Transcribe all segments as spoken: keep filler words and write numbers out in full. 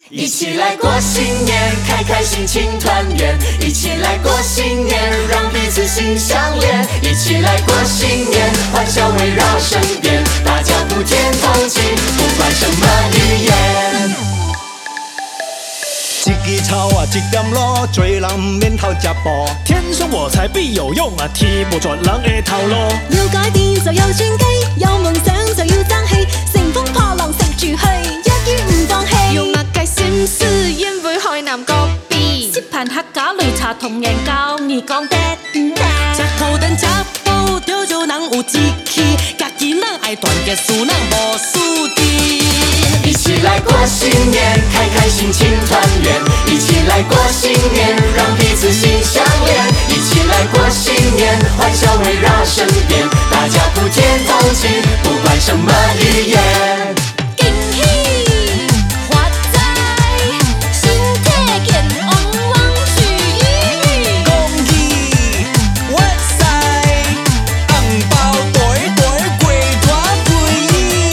一起来过新年，开开心心团圆。一起来过新年，让彼此心相连。一起来过新年，欢笑围绕身边，大家不见同期，不管什么语言。 一支草啊，一点路，做人唔免偷食步。 天生我材必有用啊，踢不着人的頭路。 要改變就有轉機，有夢想就要爭氣，乘風破浪食住去，一於唔放棄。 用物計閃思，宴會海南嗰邊。 接盤客家擂茶同人教你講得唔得？ 吃口等吃飽，丟就人有志氣，家己人愛團結，輸人無輸的。 一起来过新年，开开心心团圆。一起来过新年，让彼此心相连。一起来过新年，欢笑围绕身边，大家不见同期，不管什么语言。 恭喜發財，身體健旺旺聚一。 恭喜發財，紅包袋袋過大肥。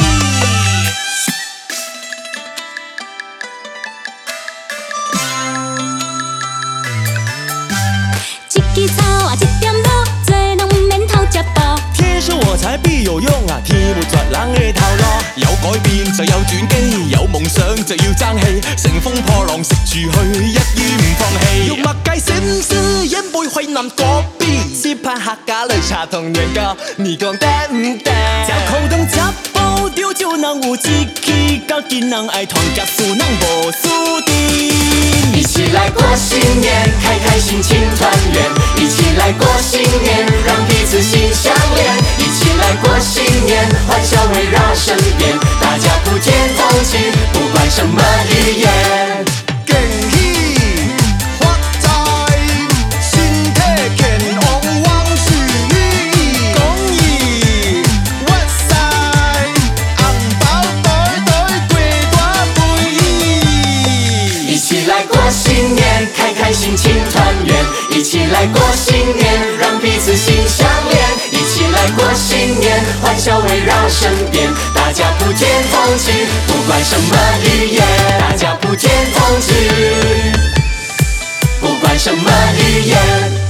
一支草啊，一點路，做人唔免偷食步。 天生我材必有用啊，踢不着人的頭路。有改變就有轉機，有夢想就要爭氣，乘風破浪食住去，一於唔放棄。用物計閃思，飲杯海南嗰邊，接盤客家擂茶同人教，你講得唔得？ 吃口等吃飽，丟就人有志氣，家己人愛團結，輸人無輸的。 一起来过新年，开开心心团圆。一起来过新年，让彼此心相连。一起来过新年，欢笑围绕身边，大家不见同期，不管什么语言。 恭喜發財，身體健旺旺聚一。恭喜發財，紅包袋袋過大肥。 一起来过新年，开开心心团圆。一起来过新年，让彼此心相连。一起来过新年，欢笑围绕身边，大家不见同期，不管什么语言。大家不见同期，不管什么语言。